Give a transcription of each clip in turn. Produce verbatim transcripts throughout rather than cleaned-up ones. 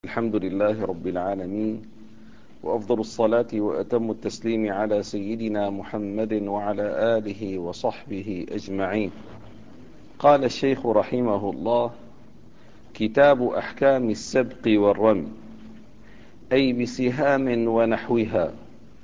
الحمد لله رب العالمين، وأفضل الصلاة وأتم التسليم على سيدنا محمد وعلى آله وصحبه أجمعين. قال الشيخ رحمه الله: كتاب أحكام السبق والرمي، أي بسهام ونحوها.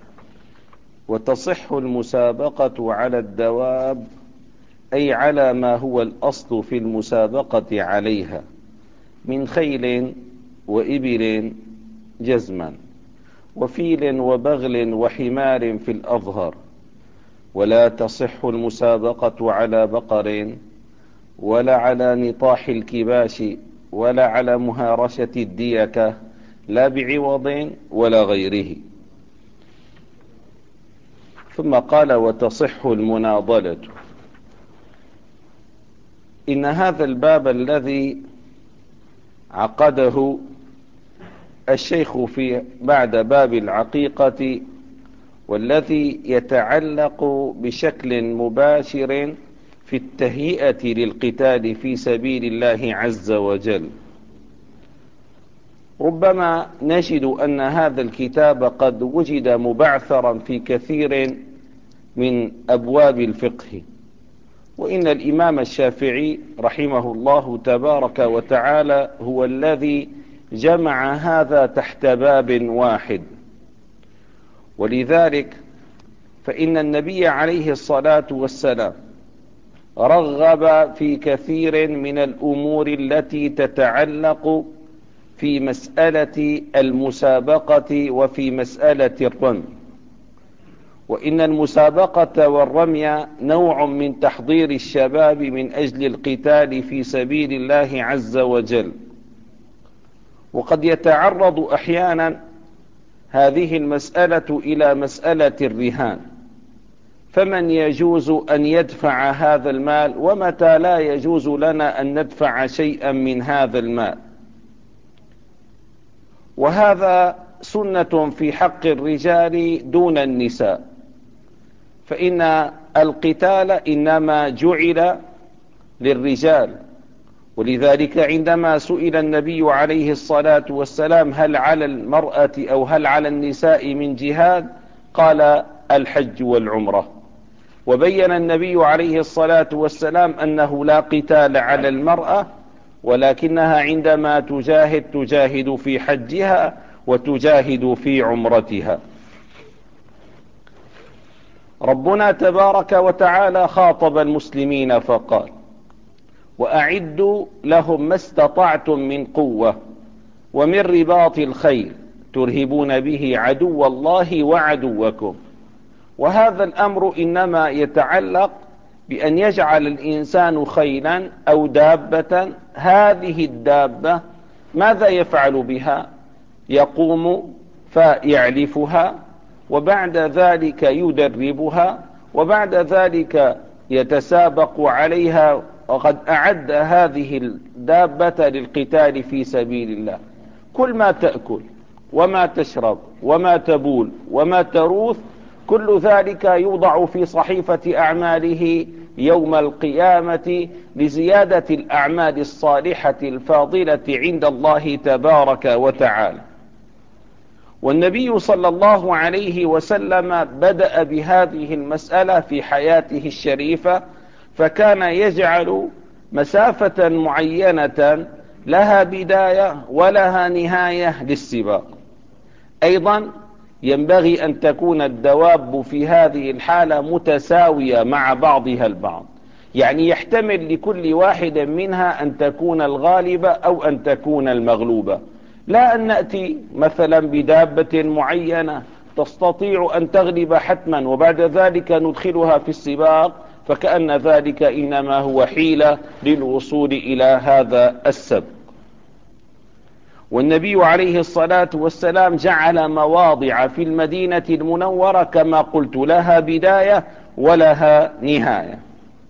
وتصح المسابقة على الدواب، أي على ما هو الأصل في المسابقة عليها، من خيل وإبل جزما، وفيل وبغل وحمار في الأظهر. ولا تصح المسابقة على بقر، ولا على نطاح الكباش، ولا على مهارشة الديكة، لا بعوض ولا غيره. ثم قال: وتصح المناضلة. إن هذا الباب الذي عقده الشيخ في بعد باب العقيقة، والذي يتعلق بشكل مباشر في التهيئة للقتال في سبيل الله عز وجل، ربما نجد أن هذا الكتاب قد وجد مبعثرا في كثير من أبواب الفقه. وإن الإمام الشافعي رحمه الله تبارك وتعالى هو الذي جمع هذا تحت باب واحد. ولذلك فإن النبي عليه الصلاة والسلام رغب في كثير من الأمور التي تتعلق في مسألة المسابقة وفي مسألة الرمي. وإن المسابقة والرمي نوع من تحضير الشباب من أجل القتال في سبيل الله عز وجل. وقد يتعرض أحيانا هذه المسألة إلى مسألة الرهان، فمن يجوز أن يدفع هذا المال، ومتى لا يجوز لنا أن ندفع شيئا من هذا المال. وهذا سنة في حق الرجال دون النساء، فإن القتال إنما جعل للرجال. ولذلك عندما سئل النبي عليه الصلاة والسلام: هل على المرأة أو هل على النساء من جهاد؟ قال: الحج والعمرة. وبين النبي عليه الصلاة والسلام أنه لا قتال على المرأة، ولكنها عندما تجاهد تجاهد في حجها وتجاهد في عمرتها. ربنا تبارك وتعالى خاطب المسلمين فقال: وأعدوا لهم ما استطعتم من قوة ومن رباط الخيل ترهبون به عدو الله وعدوكم. وهذا الأمر إنما يتعلق بأن يجعل الإنسان خيلا أو دابة. هذه الدابة ماذا يفعل بها؟ يقوم فيعلفها، وبعد ذلك يدربها، وبعد ذلك يتسابق عليها. وقد أعد هذه الدابة للقتال في سبيل الله. كل ما تأكل وما تشرب وما تبول وما تروث، كل ذلك يوضع في صحيفة أعماله يوم القيامة لزيادة الأعمال الصالحة الفاضلة عند الله تبارك وتعالى. والنبي صلى الله عليه وسلم بدأ بهذه المسألة في حياته الشريفة، فكان يجعل مسافة معينة لها بداية ولها نهاية للسباق. أيضا ينبغي أن تكون الدواب في هذه الحالة متساوية مع بعضها البعض، يعني يحتمل لكل واحد منها أن تكون الغالبة أو أن تكون المغلوبة. لا أن نأتي مثلا بدابة معينة تستطيع أن تغلب حتما وبعد ذلك ندخلها في السباق، فكأن ذلك إنما هو حيلة للوصول إلى هذا السبق. والنبي عليه الصلاة والسلام جعل مواضع في المدينة المنورة كما قلت لها بداية ولها نهاية.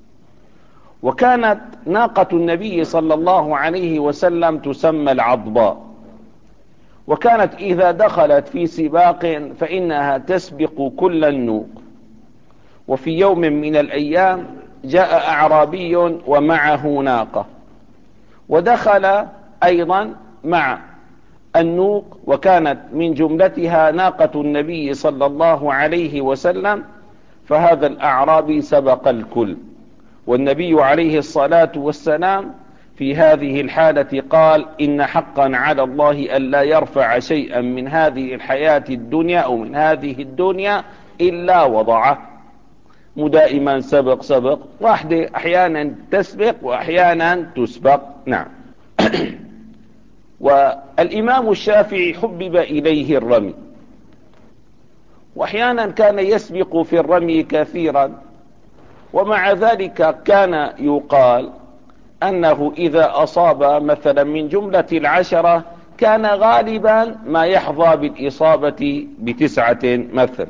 وكانت ناقة النبي صلى الله عليه وسلم تسمى العضباء، وكانت إذا دخلت في سباق فإنها تسبق كل النوق. وفي يوم من الأيام جاء أعرابي ومعه ناقة، ودخل أيضا مع النوق، وكانت من جملتها ناقة النبي صلى الله عليه وسلم، فهذا الأعرابي سبق الكل، والنبي عليه الصلاة والسلام في هذه الحالة قال: إن حقا على الله ألا يرفع شيئا من هذه الحياة الدنيا أو من هذه الدنيا إلا وضعه. ودائما سبق سبق، واحدة أحيانا تسبق وأحيانا تسبق. نعم. والإمام الشافعي حبب إليه الرمي، وأحيانا كان يسبق في الرمي كثيرا، ومع ذلك كان يقال أنه إذا أصاب مثلا من جملة العشرة كان غالبا ما يحظى بالإصابة بتسعة مثلا.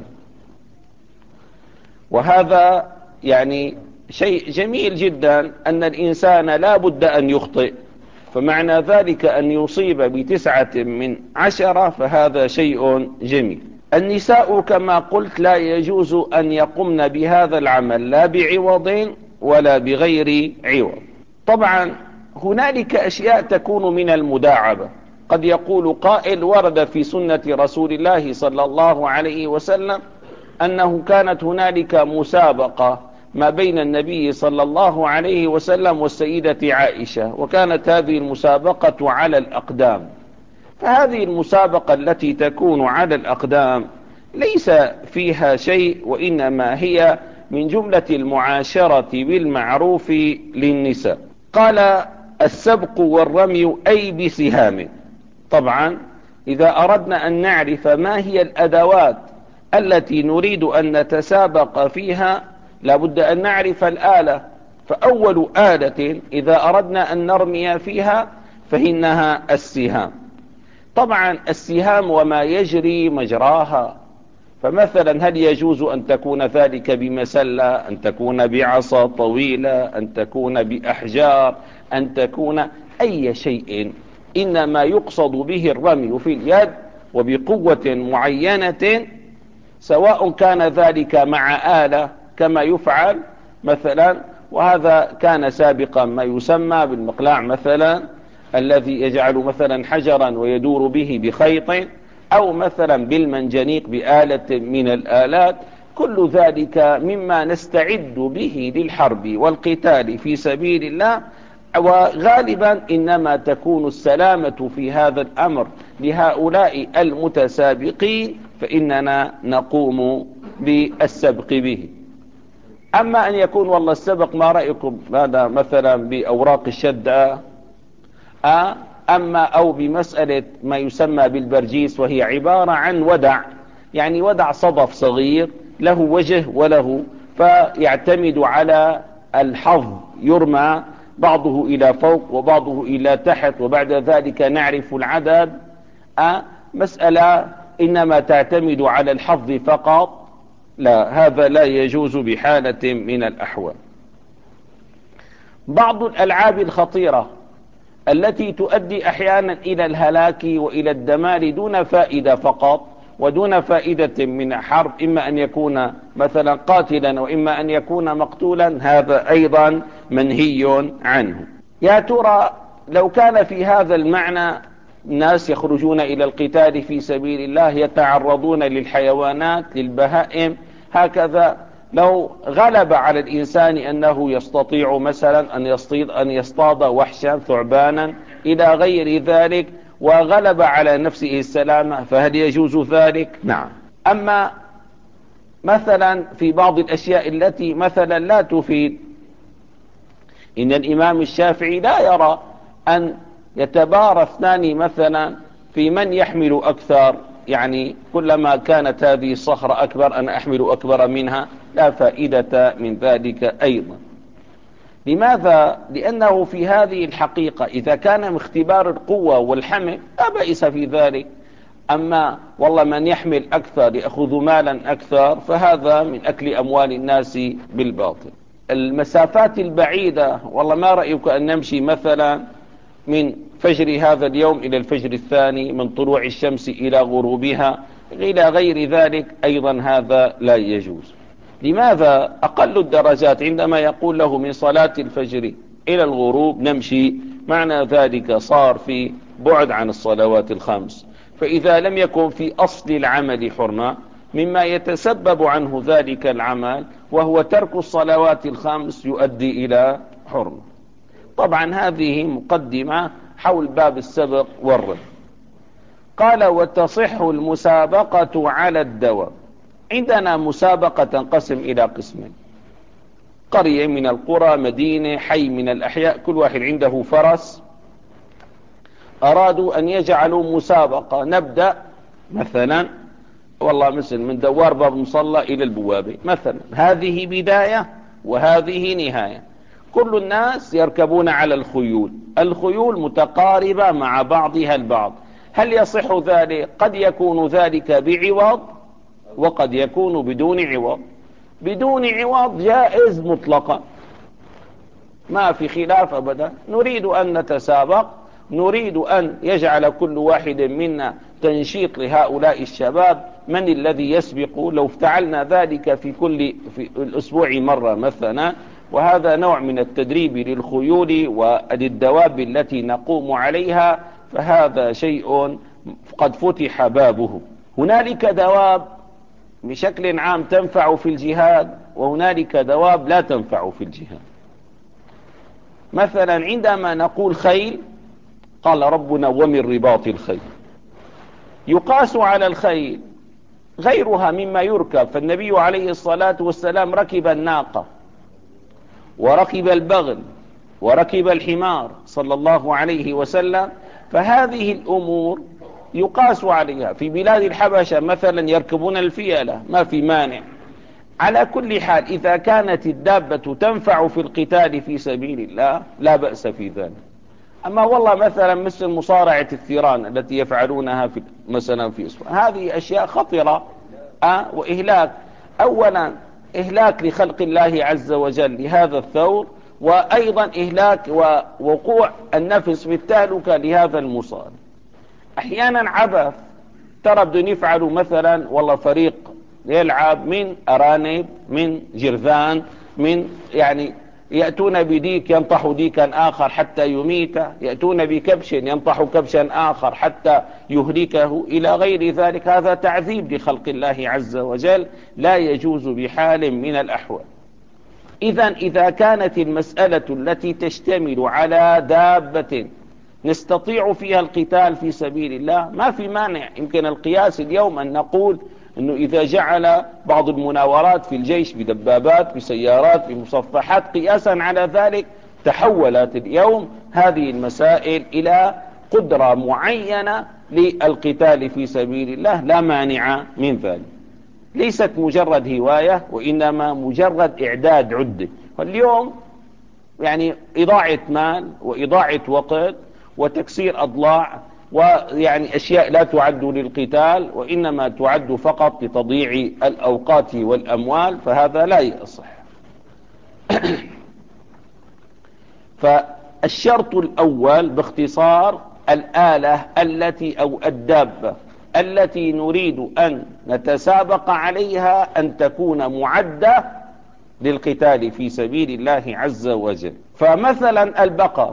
وهذا يعني شيء جميل جدا، أن الإنسان لا بد أن يخطئ، فمعنى ذلك أن يصيب بتسعة من عشرة فهذا شيء جميل. النساء كما قلت لا يجوز أن يقمن بهذا العمل لا بعوض ولا بغير عوض. طبعا هنالك أشياء تكون من المداعبة. قد يقول قائل: ورد في سنة رسول الله صلى الله عليه وسلم أنه كانت هنالك مسابقة ما بين النبي صلى الله عليه وسلم والسيدة عائشة، وكانت هذه المسابقة على الأقدام. فهذه المسابقة التي تكون على الأقدام ليس فيها شيء، وإنما هي من جملة المعاشرة بالمعروف للنساء. قال: السبق والرمي أي بسهام. طبعا إذا أردنا أن نعرف ما هي الأدوات التي نريد أن نتسابق فيها لابد أن نعرف الآلة. فأول آلة إذا أردنا أن نرمي فيها فإنها السهام. طبعا السهام وما يجري مجراها، فمثلا هل يجوز أن تكون ذلك بمسلة، أن تكون بعصا طويلة، أن تكون بأحجار، أن تكون أي شيء، إنما يقصد به الرمي في اليد وبقوة معينة، سواء كان ذلك مع آلة كما يفعل مثلا، وهذا كان سابقا ما يسمى بالمقلاع مثلا، الذي يجعل مثلا حجرا ويدور به بخيط، أو مثلا بالمنجنيق بآلة من الآلات. كل ذلك مما نستعد به للحرب والقتال في سبيل الله، وغالبا إنما تكون السلامة في هذا الأمر لهؤلاء المتسابقين، فإننا نقوم بالسبق به. أما أن يكون والله السبق ما رأيكم هذا مثلا بأوراق الشدة، أما أو بمسألة ما يسمى بالبرجيس، وهي عبارة عن ودع، يعني ودع صدف صغير له وجه وله، فيعتمد على الحظ، يرمى بعضه إلى فوق وبعضه إلى تحت، وبعد ذلك نعرف العدد. مسألة إنما تعتمد على الحظ فقط، لا، هذا لا يجوز بحالة من الأحوال. بعض الألعاب الخطيرة التي تؤدي أحيانا إلى الهلاك وإلى الدمار دون فائدة فقط ودون فائدة من حرب، إما أن يكون مثلا قاتلا وإما أن يكون مقتولا، هذا أيضا منهي عنه. يا ترى لو كان في هذا المعنى ناس يخرجون إلى القتال في سبيل الله، يتعرضون للحيوانات للبهائم هكذا، لو غلب على الإنسان أنه يستطيع مثلا أن يصطاد, أن يصطاد وحشا ثعبانا إلى غير ذلك، وغلب على نفسه السلامة، فهل يجوز ذلك؟ نعم. أما مثلا في بعض الأشياء التي مثلا لا تفيد، إن الإمام الشافعي لا يرى أن يتبارى اثنان مثلا في من يحمل أكثر، يعني كلما كانت هذه الصخرة أكبر أنا أحمل أكبر منها، لا فائدة من ذلك أيضا. لماذا؟ لأنه في هذه الحقيقة إذا كان اختبار القوة والحمل لا بئس في ذلك. أما والله من يحمل أكثر يأخذ مالا أكثر، فهذا من أكل أموال الناس بالباطل. المسافات البعيدة، والله ما رأيك أن نمشي مثلا من فجر هذا اليوم إلى الفجر الثاني، من طلوع الشمس إلى غروبها إلى غير ذلك، أيضا هذا لا يجوز. لماذا؟ أقل الدرجات عندما يقول له من صلاة الفجر إلى الغروب نمشي، معنى ذلك صار في بعد عن الصلوات الخمس. فإذا لم يكن في أصل العمل حرمة، مما يتسبب عنه ذلك العمل وهو ترك الصلوات الخمس يؤدي إلى حرمة. طبعا هذه مقدمة حول باب السبق والرد. قال وتصح المسابقة على الدواب. عندنا مسابقة تنقسم إلى قسمين: قرية من القرى، مدينة، حي من الأحياء، كل واحد عنده فرس، أرادوا أن يجعلوا مسابقة. نبدأ مثلا والله مثل من دوار باب مصلى إلى البوابة مثلا، هذه بداية وهذه نهاية. كل الناس يركبون على الخيول، الخيول متقاربة مع بعضها البعض. هل يصح ذلك؟ قد يكون ذلك بعوض وقد يكون بدون عوض. بدون عوض جائز مطلقا، ما في خلاف أبدا. نريد أن نتسابق، نريد أن يجعل كل واحد منا تنشيط لهؤلاء الشباب، من الذي يسبق؟ لو فعلنا ذلك في كل في الأسبوع مرة مثلا، وهذا نوع من التدريب للخيول وللدواب التي نقوم عليها، فهذا شيء قد فتح بابه. هنالك دواب بشكل عام تنفع في الجهاد، وهنالك دواب لا تنفع في الجهاد. مثلا عندما نقول خيل، قال ربنا ومن رباط الخيل، يقاس على الخيل غيرها مما يركب. فالنبي عليه الصلاة والسلام ركب الناقة وركب البغل وركب الحمار صلى الله عليه وسلم، فهذه الأمور يقاس عليها. في بلاد الحبشة مثلا يركبون الفيلة، ما في مانع. على كل حال إذا كانت الدابة تنفع في القتال في سبيل الله لا بأس في ذلك. أما والله مثلا مثل مصارعة الثيران التي يفعلونها في مثلا في إسبانيا، هذه أشياء خطرة أه وإهلاك. أولا إهلاك لخلق الله عز وجل لهذا الثور، وأيضا إهلاك ووقوع النفس بالتهلكة لهذا المصارع. أحيانا عبث، ترى بدهم يفعلوا مثلا والله فريق يلعب من أرانب، من جرذان، من يعني يأتون بديك ينطح ديكا آخر حتى يميته، يأتون بكبش ينطح كبشا آخر حتى يهلكه إلى غير ذلك. هذا تعذيب لخلق الله عز وجل، لا يجوز بحال من الأحوال. إذا إذا كانت المسألة التي تشتمل على دابة نستطيع فيها القتال في سبيل الله ما في مانع. يمكن القياس اليوم أن نقول أنه إذا جعل بعض المناورات في الجيش بدبابات بسيارات بمصفحات، قياسا على ذلك تحولت اليوم هذه المسائل إلى قدرة معينة للقتال في سبيل الله، لا مانع من ذلك. ليست مجرد هواية، وإنما مجرد إعداد عدة. واليوم يعني إضاعة مال وإضاعة وقت وتكسير أضلاع، ويعني أشياء لا تعد للقتال وإنما تعد فقط لتضييع الأوقات والأموال، فهذا لا يصح. فالشرط الأول باختصار الآلة التي أو الدابة التي نريد أن نتسابق عليها أن تكون معدة للقتال في سبيل الله عز وجل. فمثلا البقر،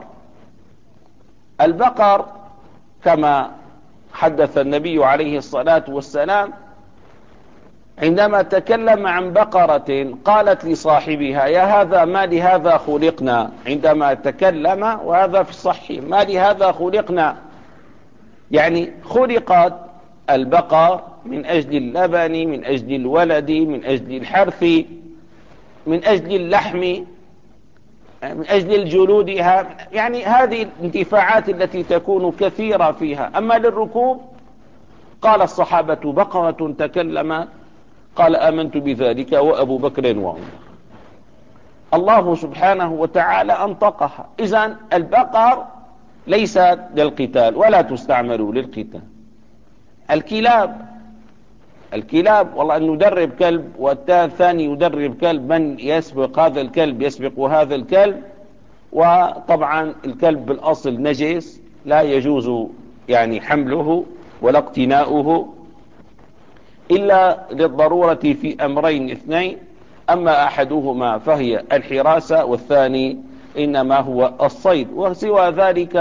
البقر كما حدث النبي عليه الصلاة والسلام عندما تكلم عن بقرة قالت لصاحبها يا هذا ما لهذا خلقنا. عندما تكلم، وهذا في الصحيح، ما لهذا خلقنا، يعني خلقت البقر من أجل اللبن، من أجل الولد، من أجل الحرث، من أجل اللحم، من أجل الجلود، يعني هذه الانتفاعات التي تكون كثيرة فيها. أما للركوب قال الصحابة بقرة تكلم، قال آمنت بذلك وأبو بكر وعمر. الله سبحانه وتعالى أنطقها. إذن البقر ليست للقتال ولا تستعمل للقتال. الكلاب، الكلاب والله أن ندرب كلب والثاني يدرب كلب، من يسبق هذا الكلب يسبق هذا الكلب. وطبعا الكلب بالأصل نجس، لا يجوز يعني حمله ولا اقتناؤه إلا للضرورة في أمرين اثنين، أما أحدهما فهي الحراسة والثاني إنما هو الصيد، وسوى ذلك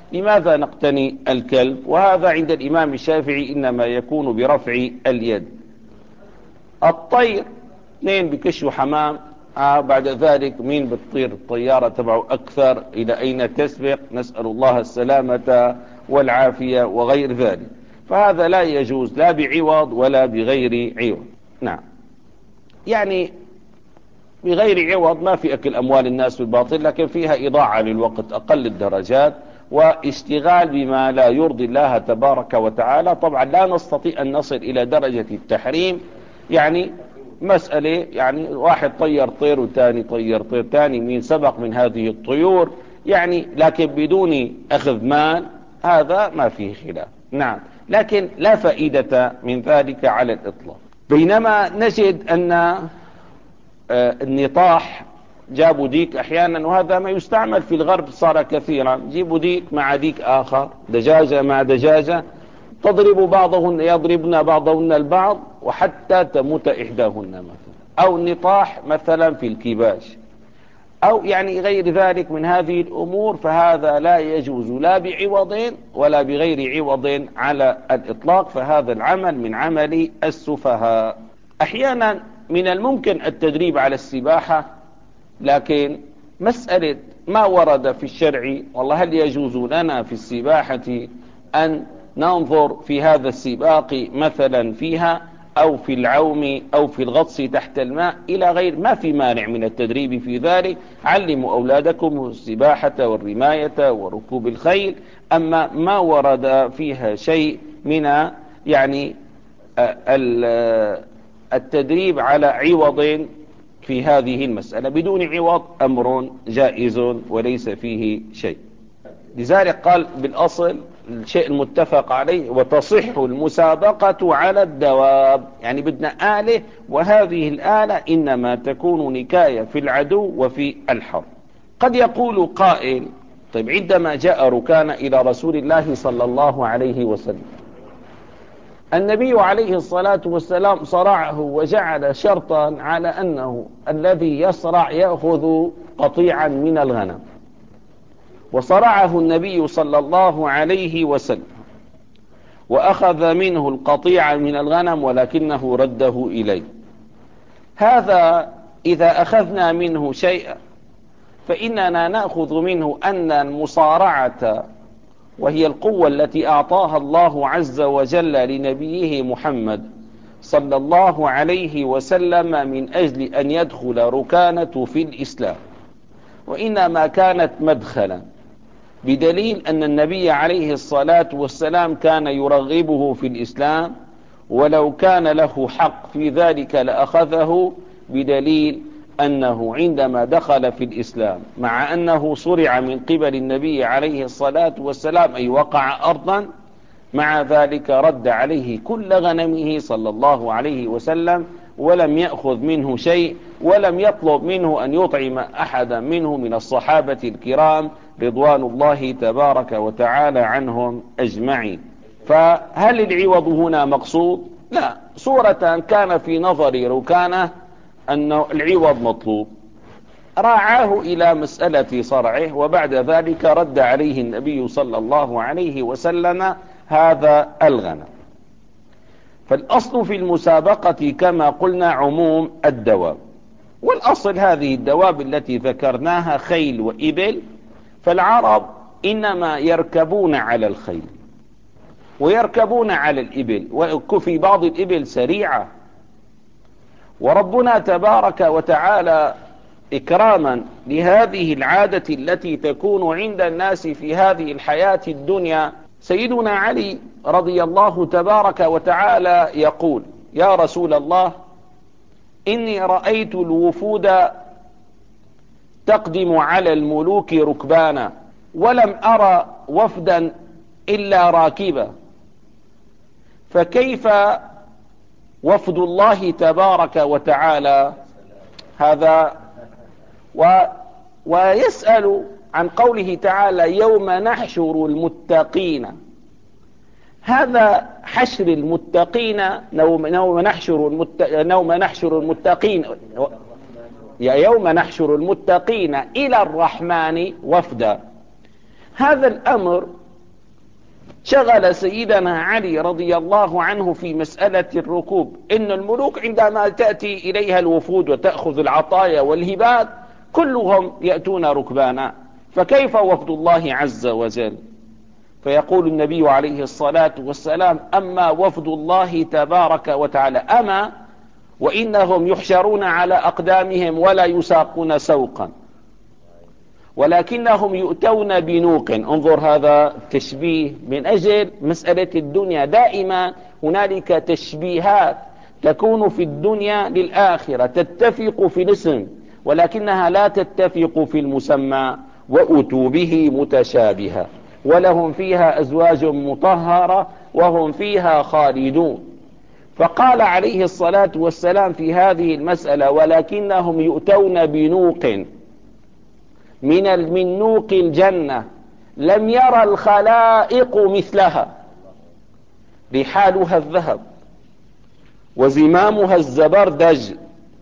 لماذا نقتني الكلب؟ وهذا عند الإمام الشافعي إنما يكون برفع اليد. الطير اثنين بكشوا حمام، آه بعد ذلك مين بتطير الطيارة تبعه أكثر، إلى أين تسبق، نسأل الله السلامة والعافية وغير ذلك. فهذا لا يجوز لا بعوض ولا بغير عوض. نعم، يعني بغير عوض ما في أكل أموال الناس بالباطل، لكن فيها إضاعة للوقت أقل الدرجات واشتغال بما لا يرضي الله تبارك وتعالى. طبعا لا نستطيع أن نصل إلى درجة التحريم، يعني مسألة يعني واحد طير طير وثاني طير طير ثاني، مين سبق من هذه الطيور يعني، لكن بدون أخذ مال هذا ما فيه خلاف. نعم، لكن لا فائدة من ذلك على الإطلاق. بينما نجد أن آه النطاح جابوا ديك أحيانا، وهذا ما يستعمل في الغرب صار كثيرا، جيبوا ديك مع ديك آخر، دجاجة مع دجاجة، تضرب بعضهن يضربن بعضهن البعض وحتى تموت إحداهن مثلا، أو النطاح مثلا في الكباش، أو يعني غير ذلك من هذه الأمور، فهذا لا يجوز لا بعوض ولا بغير عوض على الإطلاق، فهذا العمل من عمل السفهاء. أحيانا من الممكن التدريب على السباحة، لكن مسألة ما ورد في الشرع، والله هل يجوز لنا في السباحة أن ننظر في هذا السباق مثلا فيها، أو في العوم أو في الغطس تحت الماء إلى غير، ما في مانع من التدريب في ذلك. علموا أولادكم السباحة والرماية وركوب الخيل. أما ما ورد فيها شيء من يعني التدريب على عوض في هذه المسألة بدون عوض أمر جائز وليس فيه شيء. لذلك قال بالأصل الشيء المتفق عليه وتصح المسابقة على الدواب، يعني بدنا آلة، وهذه الآلة إنما تكون نكاية في العدو وفي الحرب. قد يقول قائل طيب عندما جاء ركان إلى رسول الله صلى الله عليه وسلم، النبي عليه الصلاة والسلام صرعه وجعل شرطا على أنه الذي يصرع يأخذ قطيعا من الغنم، وصرعه النبي صلى الله عليه وسلم وأخذ منه القطيع من الغنم ولكنه رده إليه. هذا إذا أخذنا منه شيئا فإننا نأخذ منه أن المصارعة، وهي القوة التي أعطاها الله عز وجل لنبيه محمد صلى الله عليه وسلم من أجل أن يدخل ركانة في الإسلام، وإنما كانت مدخلا، بدليل أن النبي عليه الصلاة والسلام كان يرغبه في الإسلام، ولو كان له حق في ذلك لأخذه، بدليل أنه عندما دخل في الإسلام مع أنه صرع من قبل النبي عليه الصلاة والسلام أي وقع أرضا، مع ذلك رد عليه كل غنمه صلى الله عليه وسلم ولم يأخذ منه شيء، ولم يطلب منه أن يطعم أحدا منه من الصحابة الكرام رضوان الله تبارك وتعالى عنهم أجمعين. فهل العوض هنا مقصود؟ لا، صورة كان في نظر ركانه أن العوض مطلوب، راعاه إلى مسألة صرعه، وبعد ذلك رد عليه النبي صلى الله عليه وسلم هذا الغنم. فالأصل في المسابقة كما قلنا عموم الدواب، والأصل هذه الدواب التي ذكرناها خيل وإبل، فالعرب إنما يركبون على الخيل ويركبون على الإبل، وفي بعض الإبل سريعة. وربنا تبارك وتعالى إكراما لهذه العادة التي تكون عند الناس في هذه الحياة الدنيا، سيدنا علي رضي الله تبارك وتعالى يقول: يا رسول الله، إني رأيت الوفود تقدم على الملوك ركبانا، ولم أرى وفدا إلا راكبا، فكيف وفد الله تبارك وتعالى هذا؟ و ويسأل عن قوله تعالى: يوم نحشر المتقين. هذا حشر المتقين، يوم نحشر المت... يوم نحشر المتقين يوم نحشر المتقين إلى الرحمن وفدا. هذا الأمر شغل سيدنا علي رضي الله عنه في مسألة الركوب، إن الملوك عندما تأتي إليها الوفود وتأخذ العطايا والهبات كلهم يأتون ركبانا، فكيف وفد الله عز وجل؟ فيقول النبي عليه الصلاة والسلام: أما وفد الله تبارك وتعالى أما وإنهم يحشرون على أقدامهم ولا يساقون سوقا، ولكنهم يؤتون بنوق. انظر هذا تشبيه من أجل مسألة الدنيا. دائما هنالك تشبيهات تكون في الدنيا للآخرة، تتفق في الاسم ولكنها لا تتفق في المسمى. وأتوا به متشابها ولهم فيها أزواج مطهرة وهم فيها خالدون. فقال عليه الصلاة والسلام في هذه المسألة: ولكنهم يؤتون بنوق من من نوق الجنة لم يرى الخلائق مثلها، رحالها الذهب وزمامها الزبردج.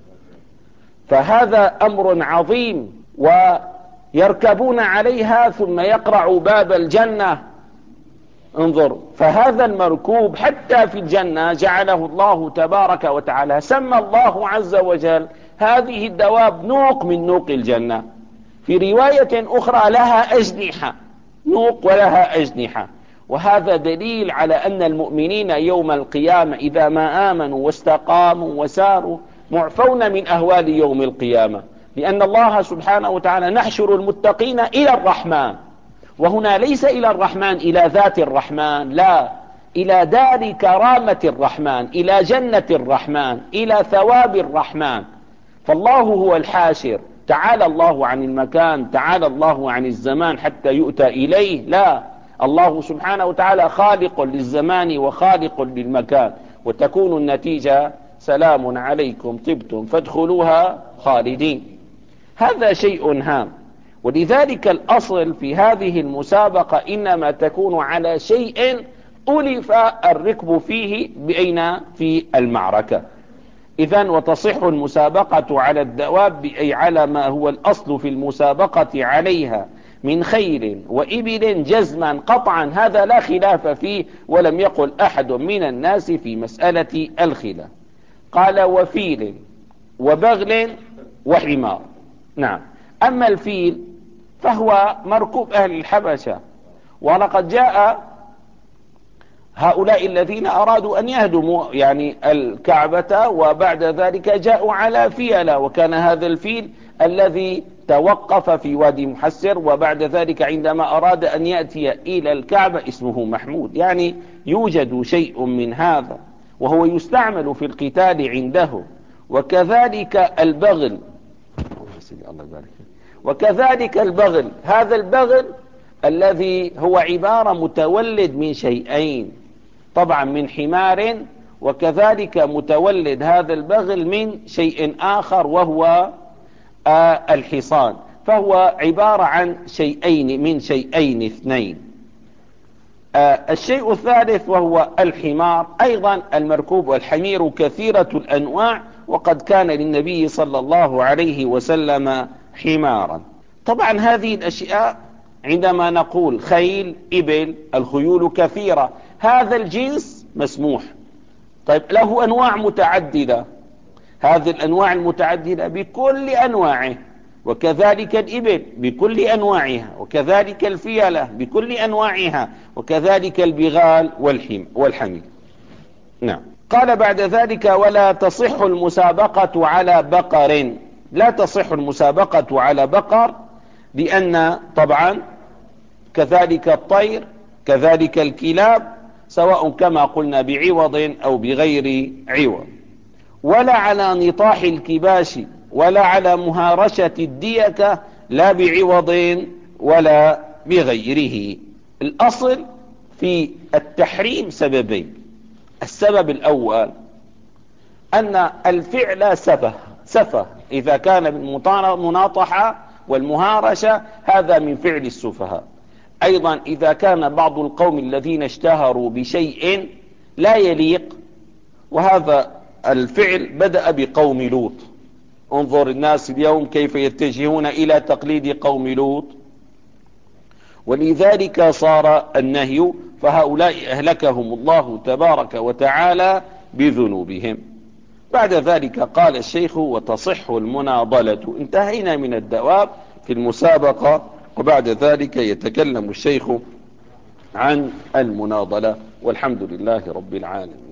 فهذا أمر عظيم، ويركبون عليها ثم يقرع باب الجنة. انظر، فهذا المركوب حتى في الجنة جعله الله تبارك وتعالى، سمى الله عز وجل هذه الدواب نوق من نوق الجنة. في رواية أخرى لها أجنحة، نوق ولها أجنحة. وهذا دليل على أن المؤمنين يوم القيامة إذا ما آمنوا واستقاموا وساروا معفون من أهوال يوم القيامة، لأن الله سبحانه وتعالى: نحشر المتقين إلى الرحمن. وهنا ليس إلى الرحمن إلى ذات الرحمن، لا، إلى دار كرامة الرحمن، إلى جنة الرحمن، إلى ثواب الرحمن. فالله هو الحاشر، تعالى الله عن المكان، تعالى الله عن الزمان حتى يؤتى إليه، لا، الله سبحانه وتعالى خالق للزمان وخالق للمكان. وتكون النتيجة: سلام عليكم طبتم فادخلوها خالدين. هذا شيء هام. ولذلك الأصل في هذه المسابقة إنما تكون على شيء ألف الركب فيه بأين في المعركة. إذن وتصح المسابقة على الدواب أي على ما هو الأصل في المسابقة عليها من خيل وإبل جزما قطعا، هذا لا خلاف فيه، ولم يقل أحد من الناس في مسألة الخلاف. قال: وفيل وبغل وحمار. نعم. أما الفيل فهو مركوب أهل الحبشة، ولقد جاء هؤلاء الذين أرادوا أن يهدموا يعني الكعبة وبعد ذلك جاءوا على فيلة، وكان هذا الفيل الذي توقف في وادي محسر، وبعد ذلك عندما أراد أن يأتي إلى الكعبة اسمه محمود. يعني يوجد شيء من هذا وهو يستعمل في القتال عنده. وكذلك البغل، وكذلك البغل هذا البغل الذي هو عبارة متولد من شيئين، طبعا من حمار، وكذلك متولد هذا البغل من شيء آخر وهو آه الحصان. فهو عبارة عن شيئين من شيئين اثنين. آه الشيء الثالث وهو الحمار، أيضا المركوب والحمير كثيرة الأنواع، وقد كان للنبي صلى الله عليه وسلم حمارا. طبعا هذه الأشياء عندما نقول خيل إبل، الخيول كثيرة، هذا الجنس مسموح. طيب له أنواع متعددة، هذه الأنواع المتعددة بكل أنواعه، وكذلك الإبل بكل أنواعها، وكذلك الفيلة بكل أنواعها، وكذلك البغال والحمير. نعم. قال بعد ذلك: ولا تصح المسابقة على بقر. لا تصح المسابقة على بقر، لأن طبعا كذلك الطير كذلك الكلاب، سواء كما قلنا بعوض أو بغير عوض. ولا على نطاح الكباش ولا على مهارشة الديكة، لا بعوض ولا بغيره. الأصل في التحريم سببين. السبب الأول أن الفعل سفه سفه إذا كان بالمناطحة والمهارشة، هذا من فعل السفهاء. أيضا إذا كان بعض القوم الذين اشتهروا بشيء لا يليق، وهذا الفعل بدأ بقوم لوط. انظر الناس اليوم كيف يتجهون إلى تقليد قوم لوط، ولذلك صار النهي فهؤلاء أهلكهم الله تبارك وتعالى بذنوبهم. بعد ذلك قال الشيخ وتصح المناضلة. انتهينا من الدواب في المسابقة، وبعد ذلك يتكلم الشيخ عن المناضلة، والحمد لله رب العالمين.